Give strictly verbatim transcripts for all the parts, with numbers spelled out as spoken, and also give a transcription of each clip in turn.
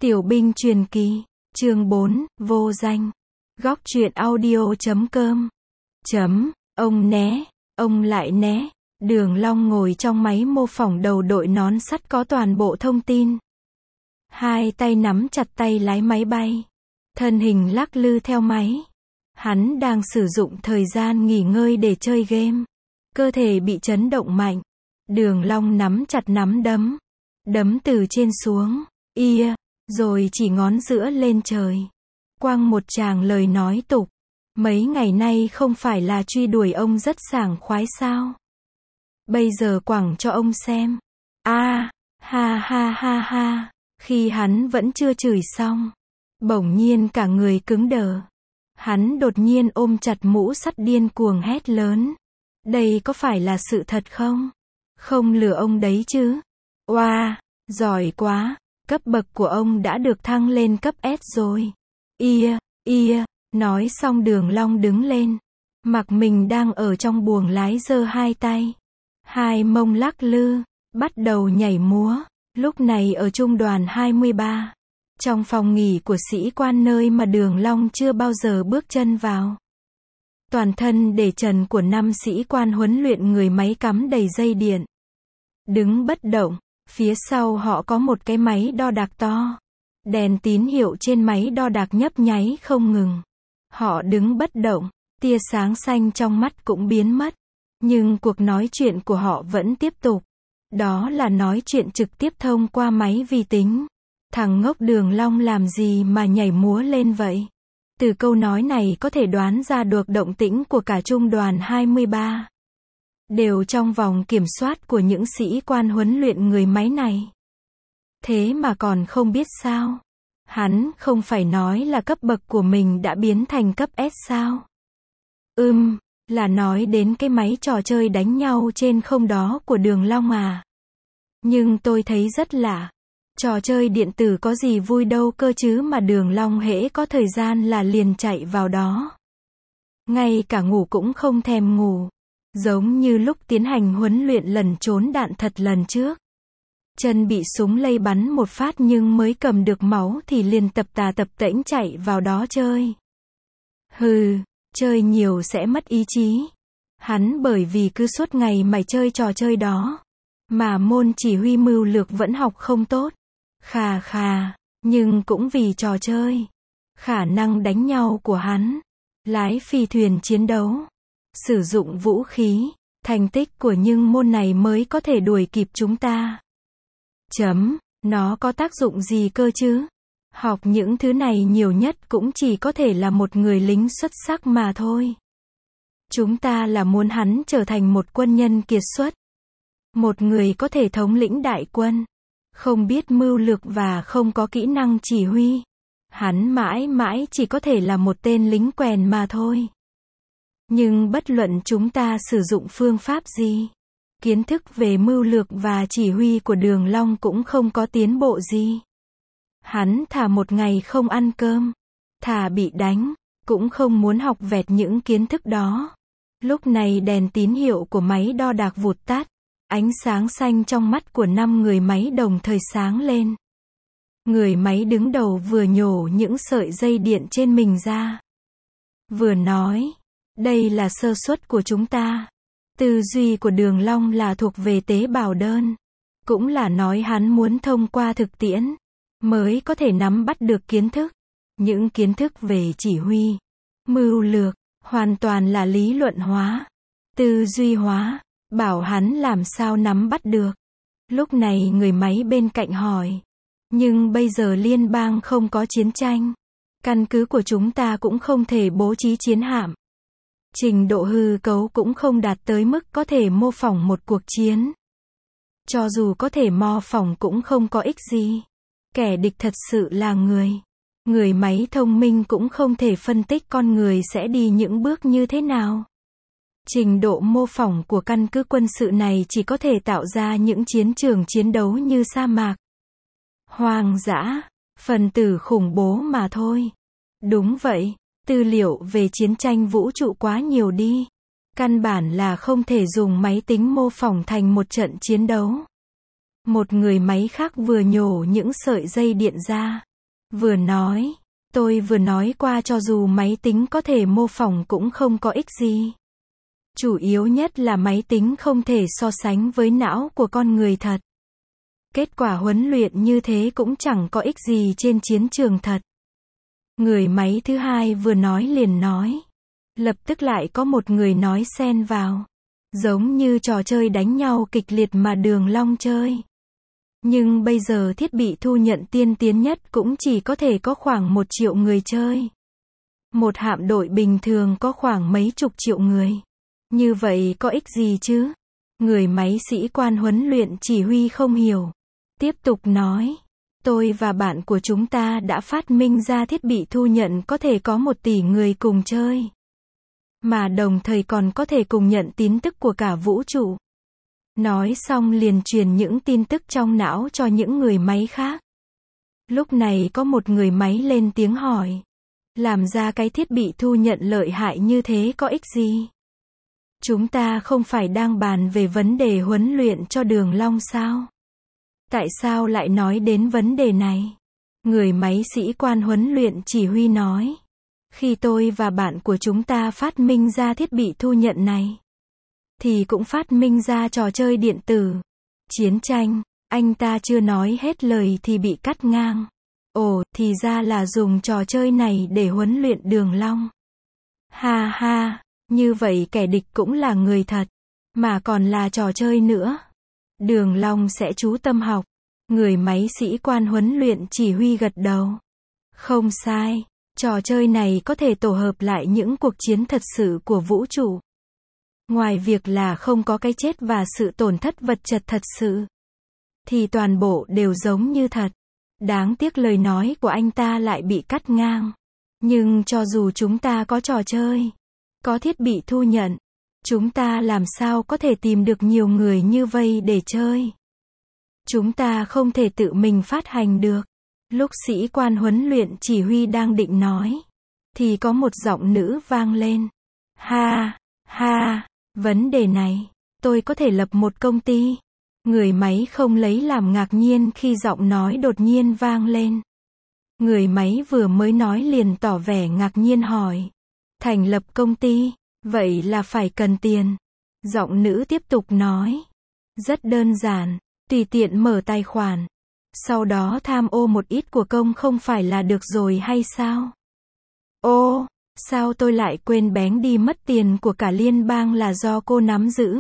Tiểu binh truyền kỳ, chương bốn, vô danh. Góc truyện audio chấm com. Chấm, ông né, ông lại né. Đường Long ngồi trong máy mô phỏng đầu đội nón sắt có toàn bộ thông tin. Hai tay nắm chặt tay lái máy bay. Thân hình lắc lư theo máy. Hắn đang sử dụng thời gian nghỉ ngơi để chơi game. Cơ thể bị chấn động mạnh. Đường Long nắm chặt nắm đấm. Đấm từ trên xuống. Ia, rồi chỉ ngón giữa lên trời. Quăng một tràng lời nói tục. Mấy ngày nay không phải là truy đuổi ông rất sảng khoái sao? Bây giờ quẳng cho ông xem. A, ha ha ha ha. Khi hắn vẫn chưa chửi xong, bỗng nhiên cả người cứng đờ. Hắn đột nhiên ôm chặt mũ sắt điên cuồng hét lớn. Đây có phải là sự thật không? Không lừa ông đấy chứ? Oa, giỏi quá. Cấp bậc của ông đã được thăng lên cấp S rồi. Ia, ia. Nói xong Đường Long đứng lên. Mặc mình đang ở trong buồng lái giơ hai tay. Hai mông lắc lư. Bắt đầu nhảy múa. Lúc này ở trung đoàn hai mươi ba. Trong phòng nghỉ của sĩ quan nơi mà Đường Long chưa bao giờ bước chân vào. Toàn thân để trần của năm sĩ quan huấn luyện người máy cắm đầy dây điện. Đứng bất động. Phía sau họ có một cái máy đo đạc to. Đèn tín hiệu trên máy đo đạc nhấp nháy không ngừng. Họ đứng bất động. Tia sáng xanh trong mắt cũng biến mất. Nhưng cuộc nói chuyện của họ vẫn tiếp tục. Đó là nói chuyện trực tiếp thông qua máy vi tính. Thằng ngốc Đường Long làm gì mà nhảy múa lên vậy? Từ câu nói này có thể đoán ra được động tĩnh của cả trung đoàn hai mươi ba. Đều trong vòng kiểm soát của những sĩ quan huấn luyện người máy này. Thế mà còn không biết sao? Hắn không phải nói là cấp bậc của mình đã biến thành cấp S sao? Ừm, là nói đến cái máy trò chơi đánh nhau trên không đó của Đường Long à? Nhưng tôi thấy rất lạ. Trò chơi điện tử có gì vui đâu cơ chứ mà Đường Long hễ có thời gian là liền chạy vào đó. Ngay cả ngủ cũng không thèm ngủ. Giống như lúc tiến hành huấn luyện lẩn trốn đạn thật lần trước. Chân bị súng lây bắn một phát nhưng mới cầm được máu thì liền tập tà tập tễnh chạy vào đó chơi. Hừ, chơi nhiều sẽ mất ý chí. Hắn bởi vì cứ suốt ngày mày chơi trò chơi đó. Mà môn chỉ huy mưu lược vẫn học không tốt. Khà khà, nhưng cũng vì trò chơi. Khả năng đánh nhau của hắn. Lái phi thuyền chiến đấu. Sử dụng vũ khí. Thành tích của những môn này mới có thể đuổi kịp chúng ta. Chấm, nó có tác dụng gì cơ chứ? Học những thứ này nhiều nhất cũng chỉ có thể là một người lính xuất sắc mà thôi. Chúng ta là muốn hắn trở thành một quân nhân kiệt xuất. Một người có thể thống lĩnh đại quân. Không biết mưu lược và không có kỹ năng chỉ huy. Hắn mãi mãi chỉ có thể là một tên lính quèn mà thôi. Nhưng bất luận chúng ta sử dụng phương pháp gì, kiến thức về mưu lược và chỉ huy của Đường Long cũng không có tiến bộ gì. Hắn thà một ngày không ăn cơm, thà bị đánh, cũng không muốn học vẹt những kiến thức đó. Lúc này đèn tín hiệu của máy đo đạc vụt tắt. Ánh sáng xanh trong mắt của năm người máy đồng thời sáng lên. Người máy đứng đầu vừa nhổ những sợi dây điện trên mình ra. Vừa nói, đây là sơ suất của chúng ta. Tư duy của Đường Long là thuộc về tế bào đơn. Cũng là nói hắn muốn thông qua thực tiễn, mới có thể nắm bắt được kiến thức. Những kiến thức về chỉ huy, mưu lược, hoàn toàn là lý luận hóa, tư duy hóa. Bảo hắn làm sao nắm bắt được. Lúc này người máy bên cạnh hỏi. Nhưng bây giờ liên bang không có chiến tranh. Căn cứ của chúng ta cũng không thể bố trí chiến hạm. Trình độ hư cấu cũng không đạt tới mức có thể mô phỏng một cuộc chiến. Cho dù có thể mô phỏng cũng không có ích gì. Kẻ địch thật sự là người. Người máy thông minh cũng không thể phân tích con người sẽ đi những bước như thế nào. Trình độ mô phỏng của căn cứ quân sự này chỉ có thể tạo ra những chiến trường chiến đấu như sa mạc, hoang dã, phần tử khủng bố mà thôi. Đúng vậy, tư liệu về chiến tranh vũ trụ quá nhiều đi. Căn bản là không thể dùng máy tính mô phỏng thành một trận chiến đấu. Một người máy khác vừa nhổ những sợi dây điện ra. Vừa nói, tôi vừa nói qua cho dù máy tính có thể mô phỏng cũng không có ích gì. Chủ yếu nhất là máy tính không thể so sánh với não của con người thật. Kết quả huấn luyện như thế cũng chẳng có ích gì trên chiến trường thật. Người máy thứ hai vừa nói liền nói. Lập tức lại có một người nói xen vào. Giống như trò chơi đánh nhau kịch liệt mà Đường Long chơi. Nhưng bây giờ thiết bị thu nhận tiên tiến nhất cũng chỉ có thể có khoảng một triệu người chơi. Một hạm đội bình thường có khoảng mấy chục triệu người. Như vậy có ích gì chứ? Người máy sĩ quan huấn luyện chỉ huy không hiểu. Tiếp tục nói. Tôi và bạn của chúng ta đã phát minh ra thiết bị thu nhận có thể có một tỷ người cùng chơi. Mà đồng thời còn có thể cùng nhận tin tức của cả vũ trụ. Nói xong liền truyền những tin tức trong não cho những người máy khác. Lúc này có một người máy lên tiếng hỏi. Làm ra cái thiết bị thu nhận lợi hại như thế có ích gì? Chúng ta không phải đang bàn về vấn đề huấn luyện cho Đường Long sao? Tại sao lại nói đến vấn đề này? Người máy sĩ quan huấn luyện chỉ huy nói. Khi tôi và bạn của chúng ta phát minh ra thiết bị thu nhận này, thì cũng phát minh ra trò chơi điện tử. Chiến tranh, anh ta chưa nói hết lời thì bị cắt ngang. Ồ, thì ra là dùng trò chơi này để huấn luyện Đường Long. Ha ha, như vậy kẻ địch cũng là người thật, mà còn là trò chơi nữa. Đường Long sẽ chú tâm học. Người máy sĩ quan huấn luyện chỉ huy gật đầu. Không sai, trò chơi này có thể tổ hợp lại những cuộc chiến thật sự của vũ trụ. Ngoài việc là không có cái chết và sự tổn thất vật chất thật sự, thì toàn bộ đều giống như thật. Đáng tiếc lời nói của anh ta lại bị cắt ngang. Nhưng cho dù chúng ta có trò chơi, có thiết bị thu nhận, chúng ta làm sao có thể tìm được nhiều người như vây để chơi? Chúng ta không thể tự mình phát hành được. Lúc sĩ quan huấn luyện chỉ huy đang định nói, thì có một giọng nữ vang lên. Ha, ha, vấn đề này, tôi có thể lập một công ty. Người máy không lấy làm ngạc nhiên khi giọng nói đột nhiên vang lên. Người máy vừa mới nói liền tỏ vẻ ngạc nhiên hỏi. Thành lập công ty, vậy là phải cần tiền. Giọng nữ tiếp tục nói. Rất đơn giản, tùy tiện mở tài khoản. Sau đó tham ô một ít của công không phải là được rồi hay sao? Ô, sao tôi lại quên bén đi mất tiền của cả liên bang là do cô nắm giữ?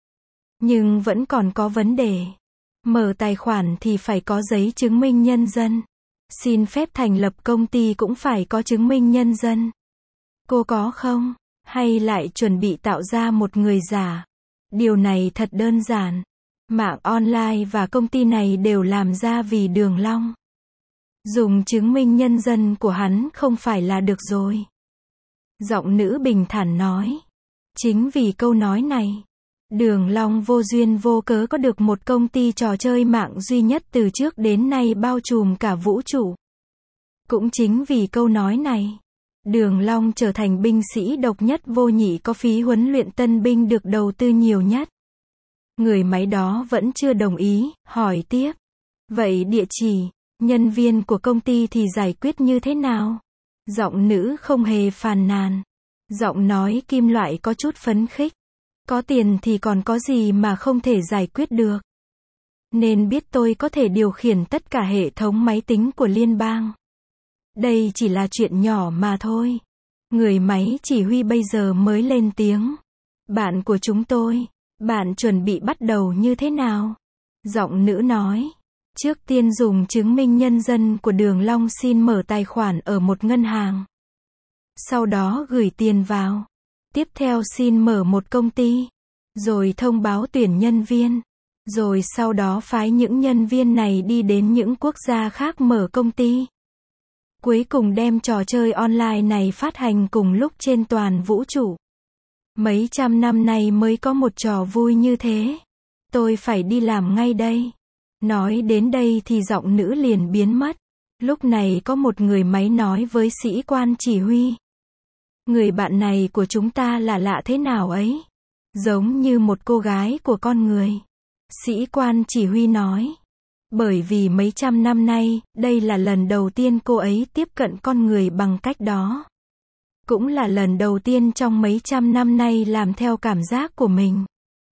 Nhưng vẫn còn có vấn đề. Mở tài khoản thì phải có giấy chứng minh nhân dân. Xin phép thành lập công ty cũng phải có chứng minh nhân dân. Cô có không? Hay lại chuẩn bị tạo ra một người giả? Điều này thật đơn giản. Mạng online và công ty này đều làm ra vì Đường Long. Dùng chứng minh nhân dân của hắn không phải là được rồi. Giọng nữ bình thản nói. Chính vì câu nói này, Đường Long vô duyên vô cớ có được một công ty trò chơi mạng duy nhất từ trước đến nay bao trùm cả vũ trụ. Cũng chính vì câu nói này, Đường Long trở thành binh sĩ độc nhất vô nhị có phí huấn luyện tân binh được đầu tư nhiều nhất. Người máy đó vẫn chưa đồng ý, hỏi tiếp. Vậy địa chỉ, nhân viên của công ty thì giải quyết như thế nào? Giọng nữ không hề phàn nàn. Giọng nói kim loại có chút phấn khích. Có tiền thì còn có gì mà không thể giải quyết được. Nên biết tôi có thể điều khiển tất cả hệ thống máy tính của liên bang. Đây chỉ là chuyện nhỏ mà thôi. Người máy chỉ huy bây giờ mới lên tiếng. Bạn của chúng tôi, bạn chuẩn bị bắt đầu như thế nào? Giọng nữ nói. Trước tiên dùng chứng minh nhân dân của Đường Long xin mở tài khoản ở một ngân hàng. Sau đó gửi tiền vào. Tiếp theo xin mở một công ty. Rồi thông báo tuyển nhân viên. Rồi sau đó phái những nhân viên này đi đến những quốc gia khác mở công ty. Cuối cùng đem trò chơi online này phát hành cùng lúc trên toàn vũ trụ. Mấy trăm năm nay mới có một trò vui như thế. Tôi phải đi làm ngay đây. Nói đến đây thì giọng nữ liền biến mất. Lúc này có một người máy nói với sĩ quan chỉ huy. Người bạn này của chúng ta là lạ thế nào ấy? Giống như một cô gái của con người. Sĩ quan chỉ huy nói. Bởi vì mấy trăm năm nay, đây là lần đầu tiên cô ấy tiếp cận con người bằng cách đó. Cũng là lần đầu tiên trong mấy trăm năm nay làm theo cảm giác của mình.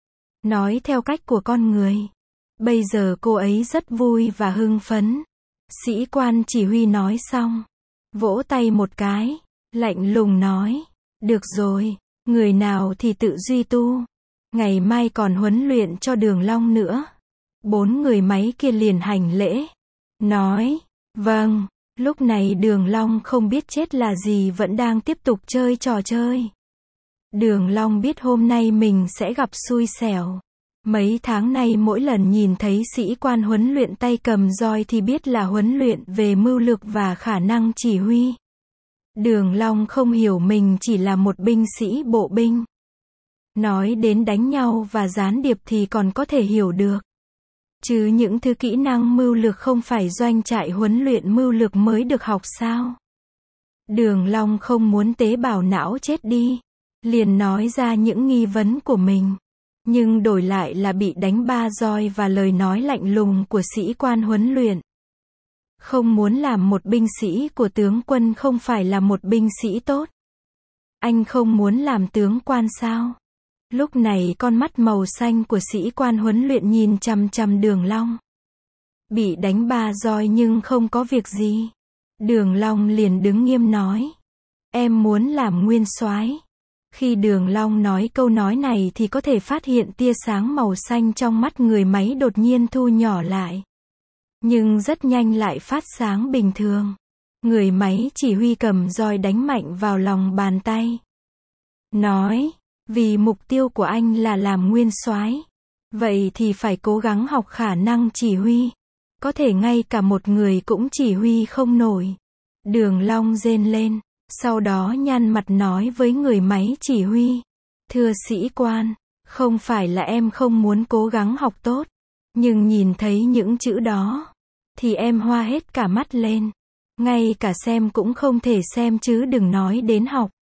Nói theo cách của con người. Bây giờ cô ấy rất vui và hưng phấn. Sĩ quan chỉ huy nói xong. Vỗ tay một cái. Lạnh lùng nói. Được rồi, người nào thì tự duy tu. Ngày mai còn huấn luyện cho Đường Long nữa. Bốn người máy kia liền hành lễ. Nói. Vâng. Lúc này Đường Long không biết chết là gì vẫn đang tiếp tục chơi trò chơi. Đường Long biết hôm nay mình sẽ gặp xui xẻo. Mấy tháng nay mỗi lần nhìn thấy sĩ quan huấn luyện tay cầm roi thì biết là huấn luyện về mưu lược và khả năng chỉ huy. Đường Long không hiểu mình chỉ là một binh sĩ bộ binh. Nói đến đánh nhau và gián điệp thì còn có thể hiểu được. Chứ những thứ kỹ năng mưu lược không phải doanh trại huấn luyện mưu lược mới được học sao? Đường Long không muốn tế bào não chết đi. Liền nói ra những nghi vấn của mình. Nhưng đổi lại là bị đánh ba roi và lời nói lạnh lùng của sĩ quan huấn luyện. Không muốn làm một binh sĩ của tướng quân không phải là một binh sĩ tốt. Anh không muốn làm tướng quan sao? Lúc này con mắt màu xanh của sĩ quan huấn luyện nhìn chằm chằm Đường Long. Bị đánh ba roi nhưng không có việc gì. Đường Long liền đứng nghiêm nói. Em muốn làm nguyên soái. Khi Đường Long nói câu nói này thì có thể phát hiện tia sáng màu xanh trong mắt người máy đột nhiên thu nhỏ lại. Nhưng rất nhanh lại phát sáng bình thường. Người máy chỉ huy cầm roi đánh mạnh vào lòng bàn tay. Nói, vì mục tiêu của anh là làm nguyên soái. Vậy thì phải cố gắng học khả năng chỉ huy. Có thể ngay cả một người cũng chỉ huy không nổi. Đường Long rên lên. Sau đó nhăn mặt nói với người máy chỉ huy. Thưa sĩ quan, không phải là em không muốn cố gắng học tốt. Nhưng nhìn thấy những chữ đó, thì em hoa hết cả mắt lên. Ngay cả xem cũng không thể xem chứ đừng nói đến học.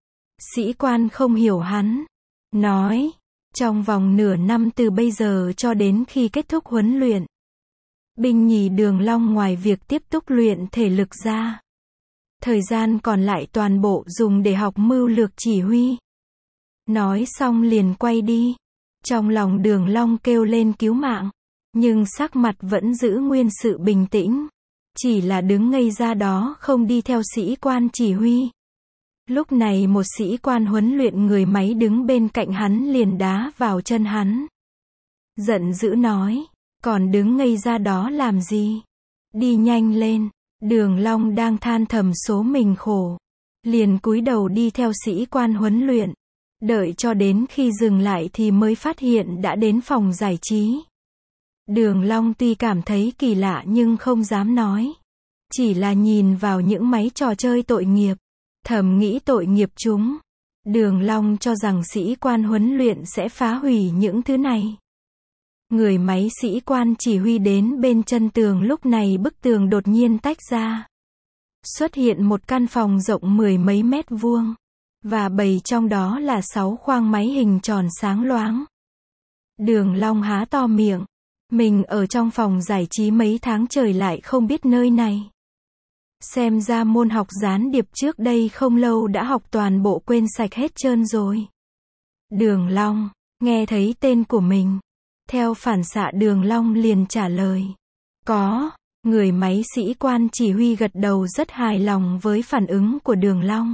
Sĩ quan không hiểu hắn. Nói, trong vòng nửa năm từ bây giờ cho đến khi kết thúc huấn luyện. Binh nhì Đường Long ngoài việc tiếp tục luyện thể lực ra. Thời gian còn lại toàn bộ dùng để học mưu lược chỉ huy. Nói xong liền quay đi. Trong lòng Đường Long kêu lên cứu mạng. Nhưng sắc mặt vẫn giữ nguyên sự bình tĩnh. Chỉ là đứng ngây ra đó không đi theo sĩ quan chỉ huy. Lúc này một sĩ quan huấn luyện người máy đứng bên cạnh hắn liền đá vào chân hắn. Giận dữ nói. Còn đứng ngây ra đó làm gì? Đi nhanh lên. Đường Long đang than thầm số mình khổ. Liền cúi đầu đi theo sĩ quan huấn luyện. Đợi cho đến khi dừng lại thì mới phát hiện đã đến phòng giải trí. Đường Long tuy cảm thấy kỳ lạ nhưng không dám nói. Chỉ là nhìn vào những máy trò chơi tội nghiệp. Thầm nghĩ tội nghiệp chúng. Đường Long cho rằng sĩ quan huấn luyện sẽ phá hủy những thứ này. Người máy sĩ quan chỉ huy đến bên chân tường lúc này bức tường đột nhiên tách ra. Xuất hiện một căn phòng rộng mười mấy mét vuông. Và bày trong đó là sáu khoang máy hình tròn sáng loáng. Đường Long há to miệng. Mình ở trong phòng giải trí mấy tháng trời lại không biết nơi này. Xem ra môn học gián điệp trước đây không lâu đã học toàn bộ quên sạch hết trơn rồi. Đường Long, nghe thấy tên của mình. Theo phản xạ Đường Long liền trả lời. Có, người máy sĩ quan chỉ huy gật đầu rất hài lòng với phản ứng của Đường Long.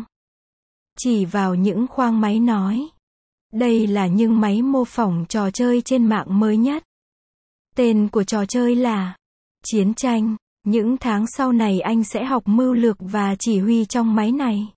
Chỉ vào những khoang máy nói. Đây là những máy mô phỏng trò chơi trên mạng mới nhất. Tên của trò chơi là Chiến tranh. Những tháng sau này anh sẽ học mưu lược và chỉ huy trong máy này.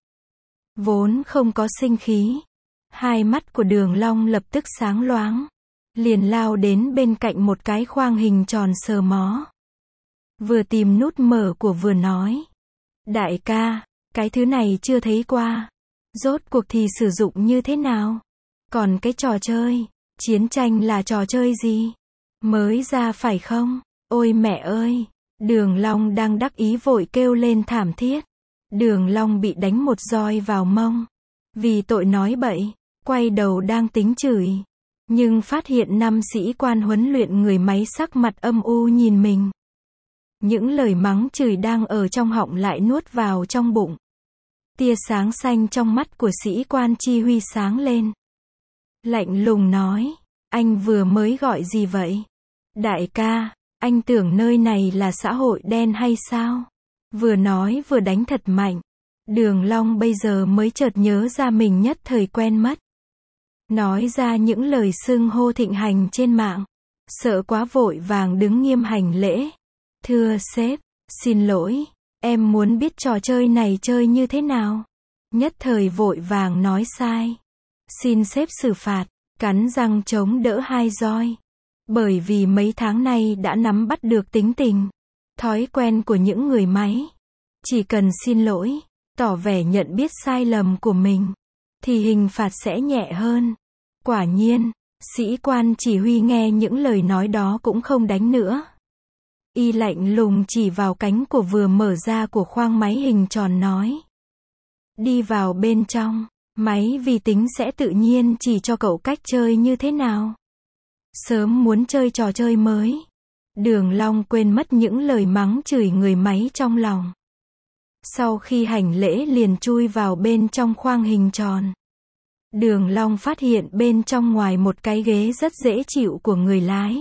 Vốn không có sinh khí. Hai mắt của Đường Long lập tức sáng loáng. Liền lao đến bên cạnh một cái khoang hình tròn sờ mó. Vừa tìm nút mở của vừa nói. Đại ca, cái thứ này chưa thấy qua. Rốt cuộc thì sử dụng như thế nào? Còn cái trò chơi, chiến tranh là trò chơi gì? Mới ra phải không? Ôi mẹ ơi! Đường Long đang đắc ý vội kêu lên thảm thiết. Đường Long bị đánh một roi vào mông. Vì tội nói bậy, quay đầu đang tính chửi. Nhưng phát hiện năm sĩ quan huấn luyện người máy sắc mặt âm u nhìn mình. Những lời mắng chửi đang ở trong họng lại nuốt vào trong bụng. Tia sáng xanh trong mắt của sĩ quan chỉ huy sáng lên. Lạnh lùng nói, anh vừa mới gọi gì vậy? Đại ca, anh tưởng nơi này là xã hội đen hay sao? Vừa nói vừa đánh thật mạnh. Đường Long bây giờ mới chợt nhớ ra mình nhất thời quen mất. Nói ra những lời xưng hô thịnh hành trên mạng. Sợ quá vội vàng đứng nghiêm hành lễ. Thưa sếp, xin lỗi, em muốn biết trò chơi này chơi như thế nào. Nhất thời vội vàng nói sai. Xin sếp xử phạt, cắn răng chống đỡ hai roi. Bởi vì mấy tháng nay đã nắm bắt được tính tình, thói quen của những người máy. Chỉ cần xin lỗi, tỏ vẻ nhận biết sai lầm của mình, thì hình phạt sẽ nhẹ hơn. Quả nhiên, sĩ quan chỉ huy nghe những lời nói đó cũng không đánh nữa. Y lạnh lùng chỉ vào cánh của vừa mở ra của khoang máy hình tròn nói. Đi vào bên trong, máy vi tính sẽ tự nhiên chỉ cho cậu cách chơi như thế nào. Sớm muốn chơi trò chơi mới. Đường Long quên mất những lời mắng chửi người máy trong lòng. Sau khi hành lễ liền chui vào bên trong khoang hình tròn. Đường Long phát hiện bên trong ngoài một cái ghế rất dễ chịu của người lái.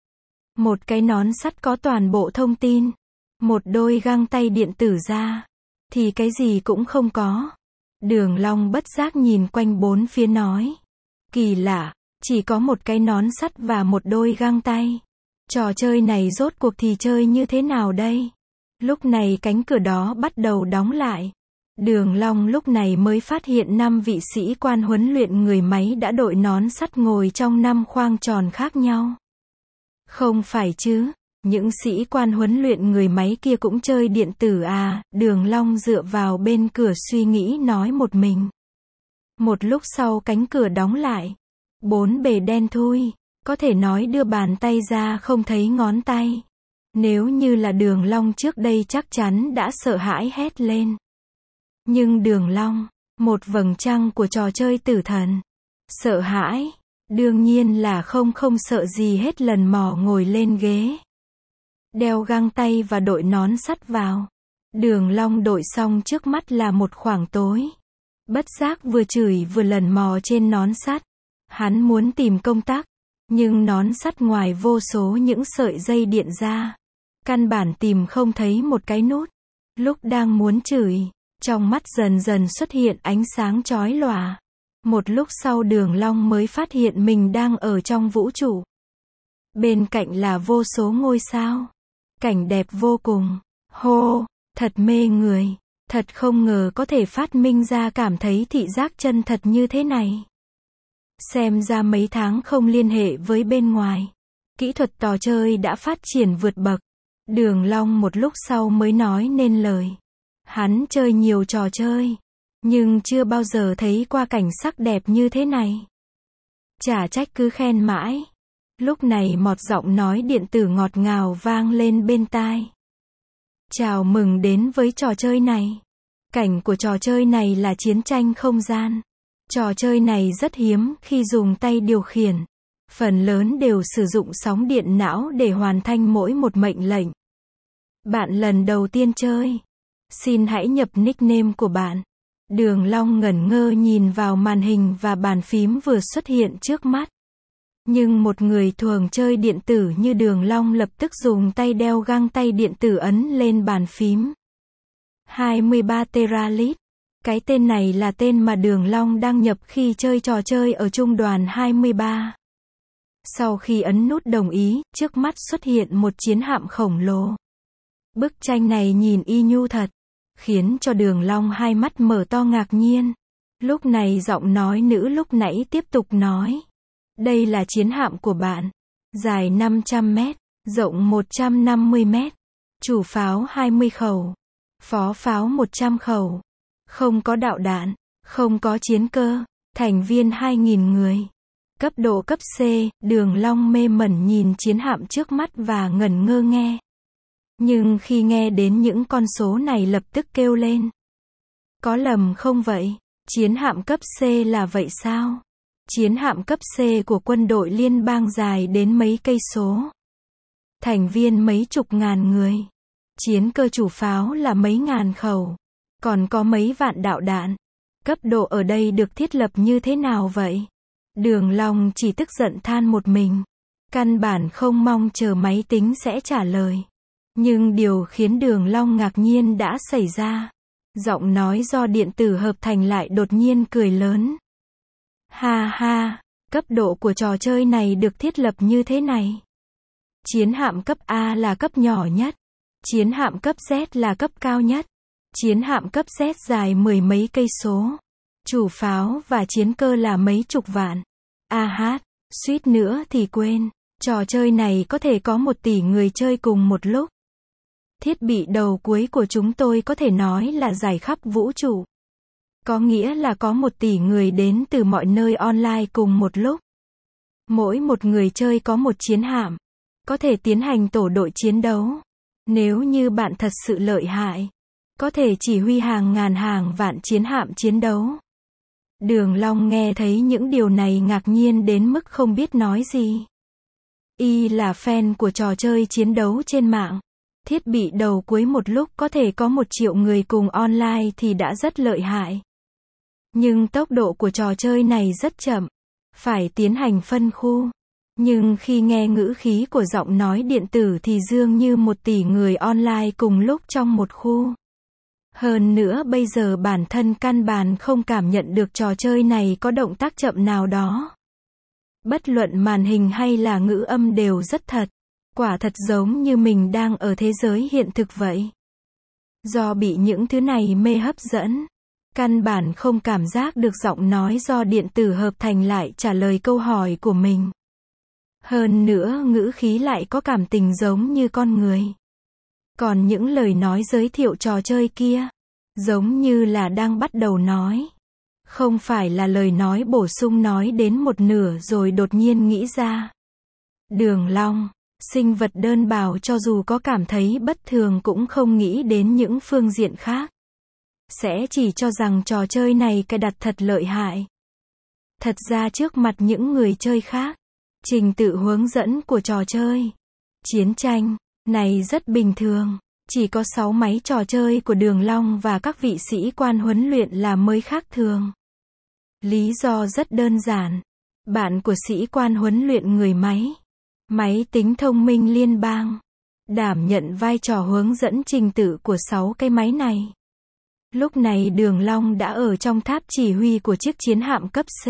Một cái nón sắt có toàn bộ thông tin. Một đôi găng tay điện tử ra. Thì cái gì cũng không có. Đường Long bất giác nhìn quanh bốn phía nói. Kỳ lạ, chỉ có một cái nón sắt và một đôi găng tay. Trò chơi này rốt cuộc thì chơi như thế nào đây? Lúc này cánh cửa đó bắt đầu đóng lại. Đường Long lúc này mới phát hiện năm vị sĩ quan huấn luyện người máy đã đội nón sắt ngồi trong năm khoang tròn khác nhau. Không phải chứ, những sĩ quan huấn luyện người máy kia cũng chơi điện tử à? Đường Long dựa vào bên cửa suy nghĩ nói một mình. Một lúc sau cánh cửa đóng lại. Bốn bề đen thui, có thể nói đưa bàn tay ra không thấy ngón tay. Nếu như là Đường Long trước đây chắc chắn đã sợ hãi hét lên. Nhưng Đường Long, một vầng trăng của trò chơi tử thần. Sợ hãi, đương nhiên là không không sợ gì hết, lần mò ngồi lên ghế. Đeo găng tay và đội nón sắt vào. Đường Long đội xong trước mắt là một khoảng tối. Bất giác vừa chửi vừa lần mò trên nón sắt. Hắn muốn tìm công tắc, nhưng nón sắt ngoài vô số những sợi dây điện ra. Căn bản tìm không thấy một cái nút. Lúc đang muốn chửi, trong mắt dần dần xuất hiện ánh sáng chói lòa. Một lúc sau Đường Long mới phát hiện mình đang ở trong vũ trụ. Bên cạnh là vô số ngôi sao. Cảnh đẹp vô cùng. Hô, thật mê người. Thật không ngờ có thể phát minh ra cảm thấy thị giác chân thật như thế này. Xem ra mấy tháng không liên hệ với bên ngoài. Kỹ thuật trò chơi đã phát triển vượt bậc. Đường Long một lúc sau mới nói nên lời. Hắn chơi nhiều trò chơi, nhưng chưa bao giờ thấy qua cảnh sắc đẹp như thế này. Chả trách cứ khen mãi. Lúc này một giọng nói điện tử ngọt ngào vang lên bên tai. Chào mừng đến với trò chơi này. Cảnh của trò chơi này là chiến tranh không gian. Trò chơi này rất hiếm khi dùng tay điều khiển. Phần lớn đều sử dụng sóng điện não để hoàn thành mỗi một mệnh lệnh. Bạn lần đầu tiên chơi. Xin hãy nhập nickname của bạn. Đường Long ngẩn ngơ nhìn vào màn hình và bàn phím vừa xuất hiện trước mắt. Nhưng một người thường chơi điện tử như Đường Long lập tức dùng tay đeo găng tay điện tử ấn lên bàn phím. hai mươi ba teralit. Cái tên này là tên mà Đường Long đăng nhập khi chơi trò chơi ở trung đoàn hai mươi ba. Sau khi ấn nút đồng ý, trước mắt xuất hiện một chiến hạm khổng lồ. Bức tranh này nhìn y như thật, khiến cho Đường Long hai mắt mở to ngạc nhiên. Lúc này giọng nói nữ lúc nãy tiếp tục nói. Đây là chiến hạm của bạn. Dài năm trăm mét, rộng một trăm năm mươi mét. Chủ pháo hai mươi khẩu. Phó pháo một trăm khẩu. Không có đạo đạn, không có chiến cơ. Thành viên hai nghìn người. Cấp độ cấp C, Đường Long mê mẩn nhìn chiến hạm trước mắt và ngẩn ngơ nghe. Nhưng khi nghe đến những con số này lập tức kêu lên. Có lầm không vậy? Chiến hạm cấp C là vậy sao? Chiến hạm cấp C của quân đội liên bang dài đến mấy cây số. Thành viên mấy chục ngàn người. Chiến cơ chủ pháo là mấy ngàn khẩu. Còn có mấy vạn đạo đạn. Cấp độ ở đây được thiết lập như thế nào vậy? Đường Long chỉ tức giận than một mình. Căn bản không mong chờ máy tính sẽ trả lời. Nhưng điều khiến Đường Long ngạc nhiên đã xảy ra. Giọng nói do điện tử hợp thành lại đột nhiên cười lớn. Ha ha, cấp độ của trò chơi này được thiết lập như thế này. Chiến hạm cấp A là cấp nhỏ nhất. Chiến hạm cấp Z là cấp cao nhất. Chiến hạm cấp Z dài mười mấy cây số. Chủ pháo và chiến cơ là mấy chục vạn. A hát, suýt nữa thì quên. Trò chơi này có thể có một tỷ người chơi cùng một lúc. Thiết bị đầu cuối của chúng tôi có thể nói là rải khắp vũ trụ. Có nghĩa là có một tỷ người đến từ mọi nơi online cùng một lúc. Mỗi một người chơi có một chiến hạm. Có thể tiến hành tổ đội chiến đấu. Nếu như bạn thật sự lợi hại, có thể chỉ huy hàng ngàn hàng vạn chiến hạm chiến đấu. Đường Long nghe thấy những điều này ngạc nhiên đến mức không biết nói gì. Y là fan của trò chơi chiến đấu trên mạng. Thiết bị đầu cuối một lúc có thể có một triệu người cùng online thì đã rất lợi hại. Nhưng tốc độ của trò chơi này rất chậm. Phải tiến hành phân khu. Nhưng khi nghe ngữ khí của giọng nói điện tử thì dường như một tỷ người online cùng lúc trong một khu. Hơn nữa bây giờ bản thân căn bản không cảm nhận được trò chơi này có động tác chậm nào đó. Bất luận màn hình hay là ngữ âm đều rất thật. Quả thật giống như mình đang ở thế giới hiện thực vậy. Do bị những thứ này mê hấp dẫn, căn bản không cảm giác được giọng nói do điện tử hợp thành lại trả lời câu hỏi của mình. Hơn nữa ngữ khí lại có cảm tình giống như con người. Còn những lời nói giới thiệu trò chơi kia, giống như là đang bắt đầu nói. Không phải là lời nói bổ sung nói đến một nửa rồi đột nhiên nghĩ ra. Đường Long, sinh vật đơn bào cho dù có cảm thấy bất thường cũng không nghĩ đến những phương diện khác. Sẽ chỉ cho rằng trò chơi này cài đặt thật lợi hại. Thật ra trước mặt những người chơi khác, trình tự hướng dẫn của trò chơi chiến tranh này rất bình thường. Chỉ có sáu máy trò chơi của Đường Long và các vị sĩ quan huấn luyện là mới khác thường. Lý do rất đơn giản. Bạn của sĩ quan huấn luyện người máy, máy tính thông minh liên bang, đảm nhận vai trò hướng dẫn trình tự của sáu cái máy này. Lúc này Đường Long đã ở trong tháp chỉ huy của chiếc chiến hạm cấp C.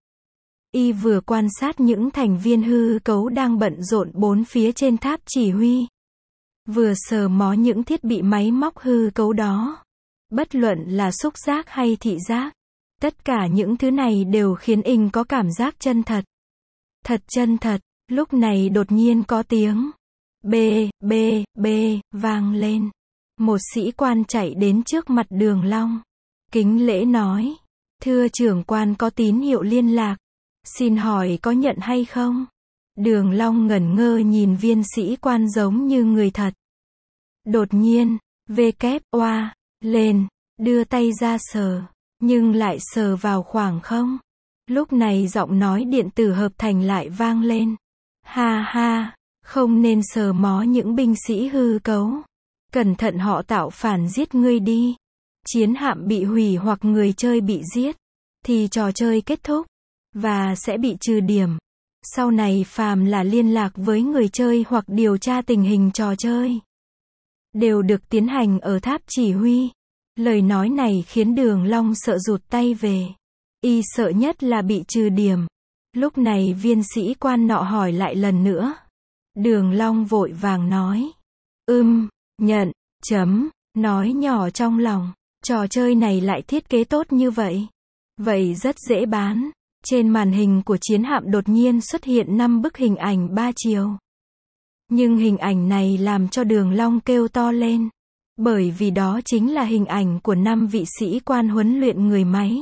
Y vừa quan sát những thành viên hư cấu đang bận rộn bốn phía trên tháp chỉ huy. Vừa sờ mó những thiết bị máy móc hư cấu đó. Bất luận là xúc giác hay thị giác. Tất cả những thứ này đều khiến Y có cảm giác chân thật. Thật chân thật. Lúc này đột nhiên có tiếng B, B, B vang lên. Một sĩ quan chạy đến trước mặt Đường Long. Kính lễ nói. Thưa trưởng quan, có tín hiệu liên lạc. Xin hỏi có nhận hay không? Đường Long ngẩn ngơ nhìn viên sĩ quan giống như người thật. Đột nhiên, vê kép oa lên, đưa tay ra sờ, nhưng lại sờ vào khoảng không. Lúc này giọng nói điện tử hợp thành lại vang lên. Ha ha, không nên sờ mó những binh sĩ hư cấu. Cẩn thận họ tạo phản giết ngươi đi. Chiến hạm bị hủy hoặc người chơi bị giết, thì trò chơi kết thúc, và sẽ bị trừ điểm. Sau này phàm là liên lạc với người chơi hoặc điều tra tình hình trò chơi, đều được tiến hành ở tháp chỉ huy. Lời nói này khiến Đường Long sợ rụt tay về. Y sợ nhất là bị trừ điểm. Lúc này viên sĩ quan nọ hỏi lại lần nữa. Đường Long vội vàng nói. Ừm, nhận, chấm, nói nhỏ trong lòng. Trò chơi này lại thiết kế tốt như vậy. Vậy rất dễ bán. Trên màn hình của chiến hạm đột nhiên xuất hiện năm bức hình ảnh ba chiều. Nhưng hình ảnh này làm cho Đường Long kêu to lên. Bởi vì đó chính là hình ảnh của năm vị sĩ quan huấn luyện người máy.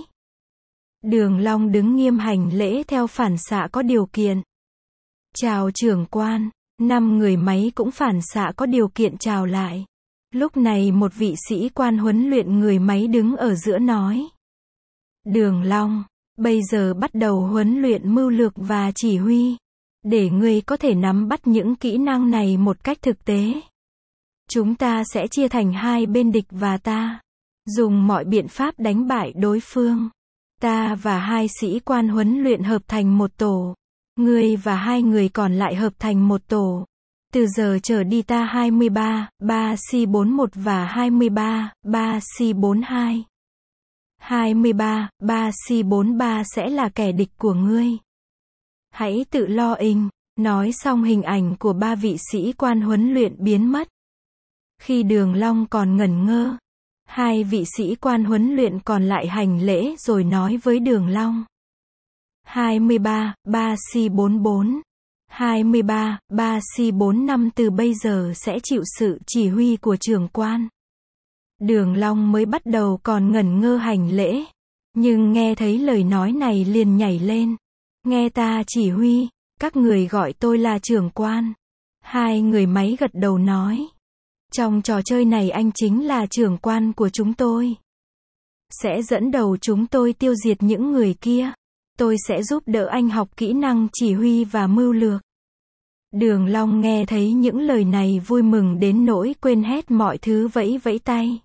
Đường Long đứng nghiêm hành lễ theo phản xạ có điều kiện. Chào trưởng quan. Năm người máy cũng phản xạ có điều kiện chào lại. Lúc này một vị sĩ quan huấn luyện người máy đứng ở giữa nói. Đường Long, bây giờ bắt đầu huấn luyện mưu lược và chỉ huy. Để ngươi có thể nắm bắt những kỹ năng này một cách thực tế. Chúng ta sẽ chia thành hai bên địch và ta. Dùng mọi biện pháp đánh bại đối phương. Ta và hai sĩ quan huấn luyện hợp thành một tổ. Ngươi và hai người còn lại hợp thành một tổ. Từ giờ trở đi ta hai mươi ba, ba C bốn mươi mốt và hai mươi ba, ba C bốn mươi hai. hai mươi ba, ba C bốn mươi ba sẽ là kẻ địch của ngươi. Hãy tự lo inh. Nói xong hình ảnh của ba vị sĩ quan huấn luyện biến mất. Khi Đường Long còn ngẩn ngơ, hai vị sĩ quan huấn luyện còn lại hành lễ rồi nói với Đường Long. hai mươi ba, ba C bốn mươi bốn. hai mươi ba, ba C bốn mươi lăm từ bây giờ sẽ chịu sự chỉ huy của trưởng quan. Đường Long mới bắt đầu còn ngẩn ngơ hành lễ. Nhưng nghe thấy lời nói này liền nhảy lên. Nghe ta chỉ huy, các người gọi tôi là trưởng quan. Hai người máy gật đầu nói. Trong trò chơi này anh chính là trưởng quan của chúng tôi. Sẽ dẫn đầu chúng tôi tiêu diệt những người kia. Tôi sẽ giúp đỡ anh học kỹ năng chỉ huy và mưu lược. Đường Long nghe thấy những lời này vui mừng đến nỗi quên hết mọi thứ, vẫy vẫy tay.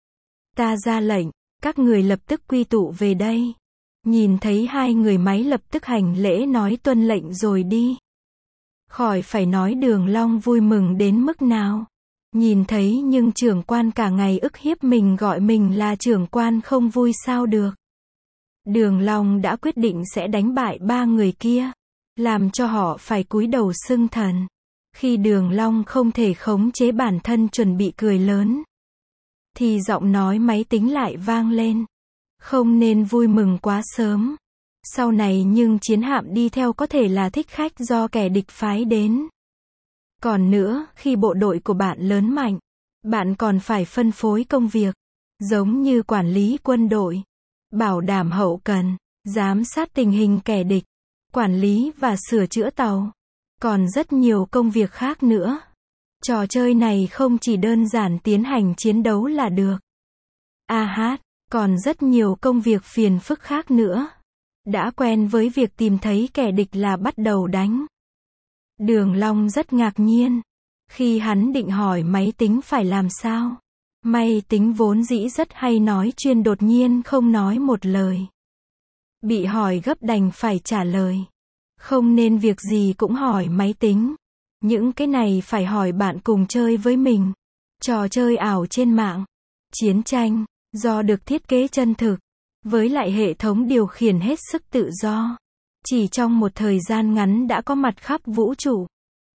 Ta ra lệnh, các người lập tức quy tụ về đây. Nhìn thấy hai người máy lập tức hành lễ nói tuân lệnh rồi đi. Khỏi phải nói Đường Long vui mừng đến mức nào. Nhìn thấy nhưng trưởng quan cả ngày ức hiếp mình gọi mình là trưởng quan không vui sao được. Đường Long đã quyết định sẽ đánh bại ba người kia. Làm cho họ phải cúi đầu xưng thần. Khi Đường Long không thể khống chế bản thân chuẩn bị cười lớn. Thì giọng nói máy tính lại vang lên. Không nên vui mừng quá sớm. Sau này nhưng chiến hạm đi theo có thể là thích khách do kẻ địch phái đến. Còn nữa, khi bộ đội của bạn lớn mạnh, bạn còn phải phân phối công việc. Giống như quản lý quân đội, bảo đảm hậu cần, giám sát tình hình kẻ địch, quản lý và sửa chữa tàu. Còn rất nhiều công việc khác nữa. Trò chơi này không chỉ đơn giản tiến hành chiến đấu là được. A hát, còn rất nhiều công việc phiền phức khác nữa. Đã quen với việc tìm thấy kẻ địch là bắt đầu đánh. Đường Long rất ngạc nhiên. Khi hắn định hỏi máy tính phải làm sao. Máy tính vốn dĩ rất hay nói chuyên đột nhiên không nói một lời. Bị hỏi gấp đành phải trả lời. Không nên việc gì cũng hỏi máy tính. Những cái này phải hỏi bạn cùng chơi với mình. Trò chơi ảo trên mạng. Chiến tranh, do được thiết kế chân thực. Với lại hệ thống điều khiển hết sức tự do. Chỉ trong một thời gian ngắn đã có mặt khắp vũ trụ.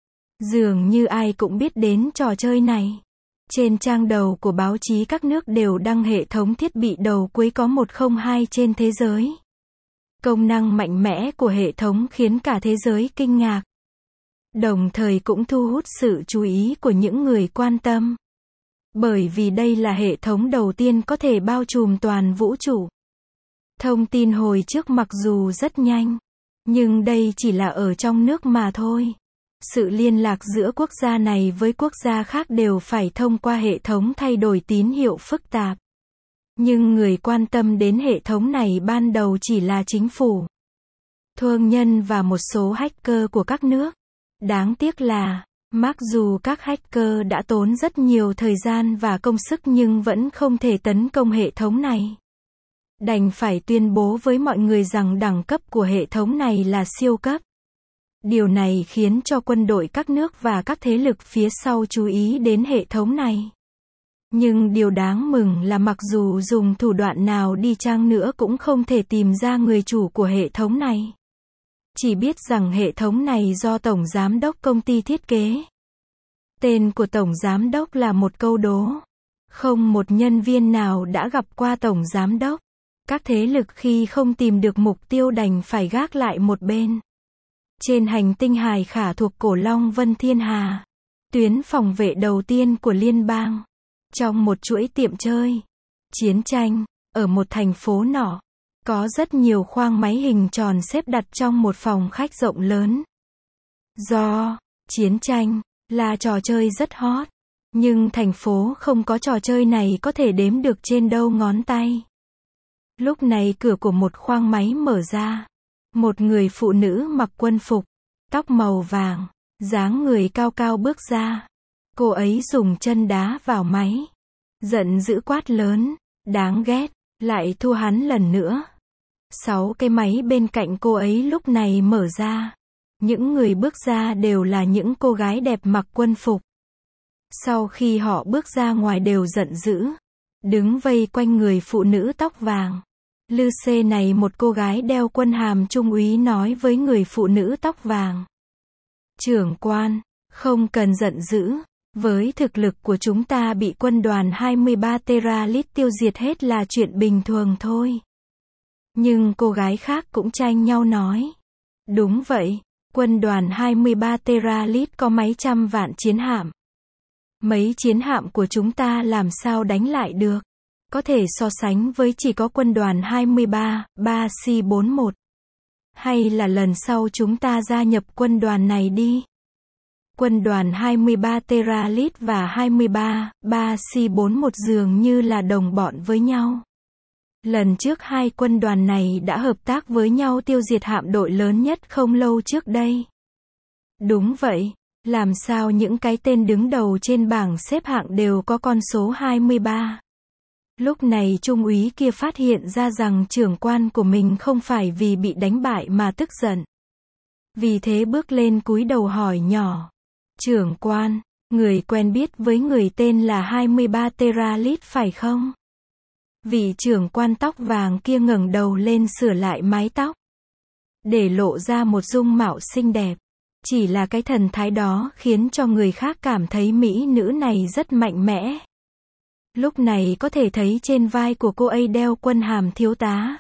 Dường như ai cũng biết đến trò chơi này. Trên trang đầu của báo chí các nước đều đăng hệ thống thiết bị đầu cuối có một không hai trên thế giới. Công năng mạnh mẽ của hệ thống khiến cả thế giới kinh ngạc. Đồng thời cũng thu hút sự chú ý của những người quan tâm. Bởi vì đây là hệ thống đầu tiên có thể bao trùm toàn vũ trụ. Thông tin hồi trước mặc dù rất nhanh, nhưng đây chỉ là ở trong nước mà thôi. Sự liên lạc giữa quốc gia này với quốc gia khác đều phải thông qua hệ thống thay đổi tín hiệu phức tạp. Nhưng người quan tâm đến hệ thống này ban đầu chỉ là chính phủ, thương nhân và một số hacker của các nước. Đáng tiếc là, mặc dù các hacker đã tốn rất nhiều thời gian và công sức nhưng vẫn không thể tấn công hệ thống này. Đành phải tuyên bố với mọi người rằng đẳng cấp của hệ thống này là siêu cấp. Điều này khiến cho quân đội các nước và các thế lực phía sau chú ý đến hệ thống này. Nhưng điều đáng mừng là mặc dù dùng thủ đoạn nào đi chăng nữa cũng không thể tìm ra người chủ của hệ thống này. Chỉ biết rằng hệ thống này do Tổng Giám đốc công ty thiết kế. Tên của Tổng Giám đốc là một câu đố. Không một nhân viên nào đã gặp qua Tổng Giám đốc. Các thế lực khi không tìm được mục tiêu đành phải gác lại một bên. Trên hành tinh Hải Khả thuộc Cổ Long Vân Thiên Hà, tuyến phòng vệ đầu tiên của liên bang. Trong một chuỗi tiệm chơi, chiến tranh, ở một thành phố nọ, có rất nhiều khoang máy hình tròn xếp đặt trong một phòng khách rộng lớn. Do chiến tranh là trò chơi rất hot, nhưng thành phố không có trò chơi này có thể đếm được trên đầu ngón tay. Lúc này cửa của một khoang máy mở ra. Một người phụ nữ mặc quân phục, tóc màu vàng, dáng người cao cao bước ra. Cô ấy dùng chân đá vào máy. Giận dữ quát lớn, đáng ghét, lại thua hắn lần nữa. Sáu cái máy bên cạnh cô ấy lúc này mở ra. Những người bước ra đều là những cô gái đẹp mặc quân phục. Sau khi họ bước ra ngoài đều giận dữ, đứng vây quanh người phụ nữ tóc vàng. Lư xê này, một cô gái đeo quân hàm trung úy nói với người phụ nữ tóc vàng. Trưởng quan, không cần giận dữ. Với thực lực của chúng ta bị quân đoàn hai mươi ba Teralit tiêu diệt hết là chuyện bình thường thôi. Nhưng cô gái khác cũng tranh nhau nói. Đúng vậy, quân đoàn hai mươi ba Teralit có mấy trăm vạn chiến hạm. Mấy chiến hạm của chúng ta làm sao đánh lại được? Có thể so sánh với chỉ có quân đoàn hai mươi ba, ba C bốn mươi mốt. Hay là lần sau chúng ta gia nhập quân đoàn này đi? Quân đoàn hai mươi ba Teralit và hai mươi ba, ba C bốn mươi mốt dường như là đồng bọn với nhau. Lần trước hai quân đoàn này đã hợp tác với nhau tiêu diệt hạm đội lớn nhất không lâu trước đây. Đúng vậy, làm sao những cái tên đứng đầu trên bảng xếp hạng đều có con số hai mươi ba? Lúc này trung úy kia phát hiện ra rằng trưởng quan của mình không phải vì bị đánh bại mà tức giận. Vì thế bước lên cúi đầu hỏi nhỏ. Trưởng quan, người quen biết với người tên là hai mươi ba Teralit phải không? Vị trưởng quan tóc vàng kia ngẩng đầu lên sửa lại mái tóc, để lộ ra một dung mạo xinh đẹp. Chỉ là cái thần thái đó khiến cho người khác cảm thấy mỹ nữ này rất mạnh mẽ. Lúc này có thể thấy trên vai của cô ấy đeo quân hàm thiếu tá.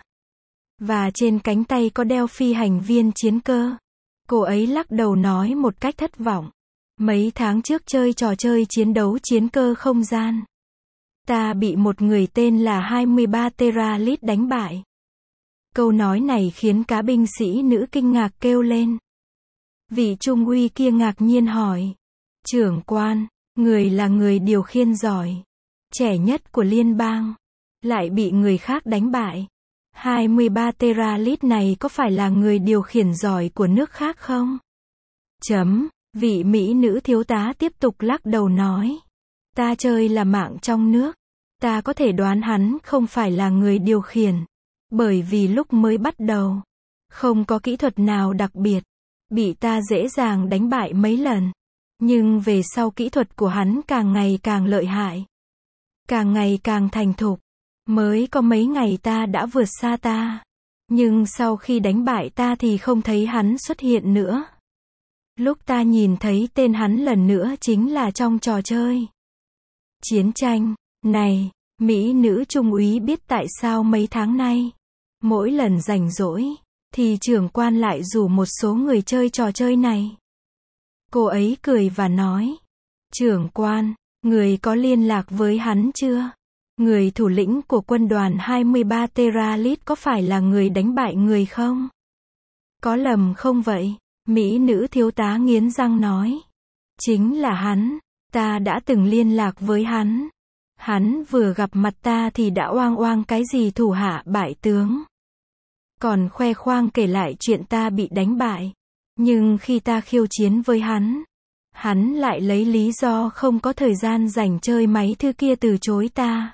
Và trên cánh tay có đeo phi hành viên chiến cơ. Cô ấy lắc đầu nói một cách thất vọng. Mấy tháng trước chơi trò chơi chiến đấu chiến cơ không gian. Ta bị một người tên là hai mươi ba Teralit đánh bại. Câu nói này khiến cá binh sĩ nữ kinh ngạc kêu lên. Vị trung úy kia ngạc nhiên hỏi. Trưởng quan, người là người điều khiển giỏi, trẻ nhất của liên bang, lại bị người khác đánh bại. hai mươi ba Teralit này có phải là người điều khiển giỏi của nước khác không? Chấm, vị mỹ nữ thiếu tá tiếp tục lắc đầu nói. Ta chơi là mạng trong nước. Ta có thể đoán hắn không phải là người điều khiển. Bởi vì lúc mới bắt đầu, không có kỹ thuật nào đặc biệt. Bị ta dễ dàng đánh bại mấy lần. Nhưng về sau kỹ thuật của hắn càng ngày càng lợi hại. Càng ngày càng thành thục. Mới có mấy ngày ta đã vượt xa ta. Nhưng sau khi đánh bại ta thì không thấy hắn xuất hiện nữa. Lúc ta nhìn thấy tên hắn lần nữa chính là trong trò chơi chiến tranh. Này, mỹ nữ trung úy biết tại sao mấy tháng nay, mỗi lần rảnh rỗi, thì trưởng quan lại rủ một số người chơi trò chơi này. Cô ấy cười và nói. Trưởng quan, người có liên lạc với hắn chưa? Người thủ lĩnh của quân đoàn hai mươi ba Teralit có phải là người đánh bại người không? Có lầm không vậy? Mỹ nữ thiếu tá nghiến răng nói. Chính là hắn. Ta đã từng liên lạc với hắn. Hắn vừa gặp mặt ta thì đã oang oang cái gì thủ hạ bại tướng. Còn khoe khoang kể lại chuyện ta bị đánh bại. Nhưng khi ta khiêu chiến với hắn, hắn lại lấy lý do không có thời gian rảnh chơi mấy thứ kia từ chối ta.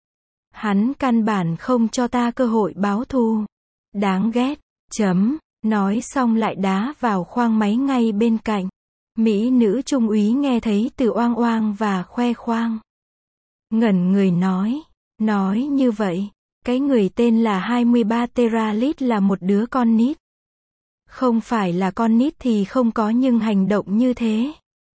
Hắn căn bản không cho ta cơ hội báo thù. Đáng ghét. Chấm. Nói xong lại đá vào khoang máy ngay bên cạnh. Mỹ nữ trung úy nghe thấy từ oang oang và khoe khoang. Ngẩn người nói. Nói như vậy, cái người tên là hai mươi ba Teralit là một đứa con nít. Không phải là con nít thì không có nhưng hành động như thế.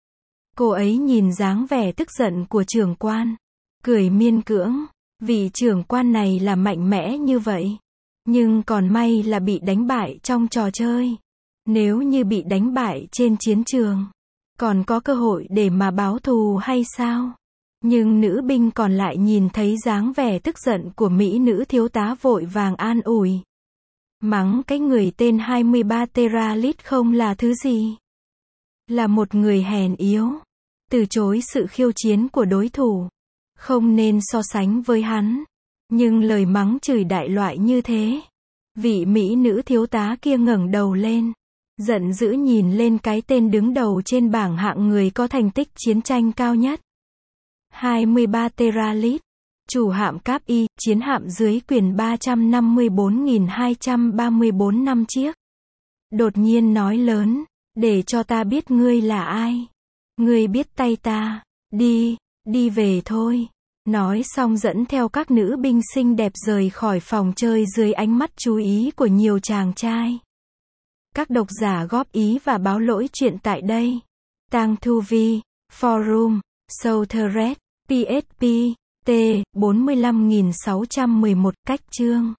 Cô ấy nhìn dáng vẻ tức giận của trưởng quan. Cười miên cưỡng. Vị trưởng quan này là mạnh mẽ như vậy. Nhưng còn may là bị đánh bại trong trò chơi. Nếu như bị đánh bại trên chiến trường, còn có cơ hội để mà báo thù hay sao? Nhưng nữ binh còn lại nhìn thấy dáng vẻ tức giận của mỹ nữ thiếu tá vội vàng an ủi. Mắng cái người tên hai mươi ba Teralit không là thứ gì. Là một người hèn yếu. Từ chối sự khiêu chiến của đối thủ. Không nên so sánh với hắn. Nhưng lời mắng chửi đại loại như thế. Vị mỹ nữ thiếu tá kia ngẩng đầu lên. Giận dữ nhìn lên cái tên đứng đầu trên bảng hạng người có thành tích chiến tranh cao nhất. hai mươi ba teralit. Chủ hạm Cáp Y, chiến hạm dưới quyền ba trăm năm mươi bốn nghìn hai trăm ba mươi tư năm chiếc. Đột nhiên nói lớn, để cho ta biết ngươi là ai. Ngươi biết tay ta. Đi, đi về thôi. Nói xong dẫn theo các nữ binh xinh đẹp rời khỏi phòng chơi dưới ánh mắt chú ý của nhiều chàng trai. Các độc giả góp ý và báo lỗi chuyện tại đây. Tang Thu Vi, Forum, Southred, pê ét pê, T, bốn mươi lăm nghìn sáu trăm mười một, cách chương.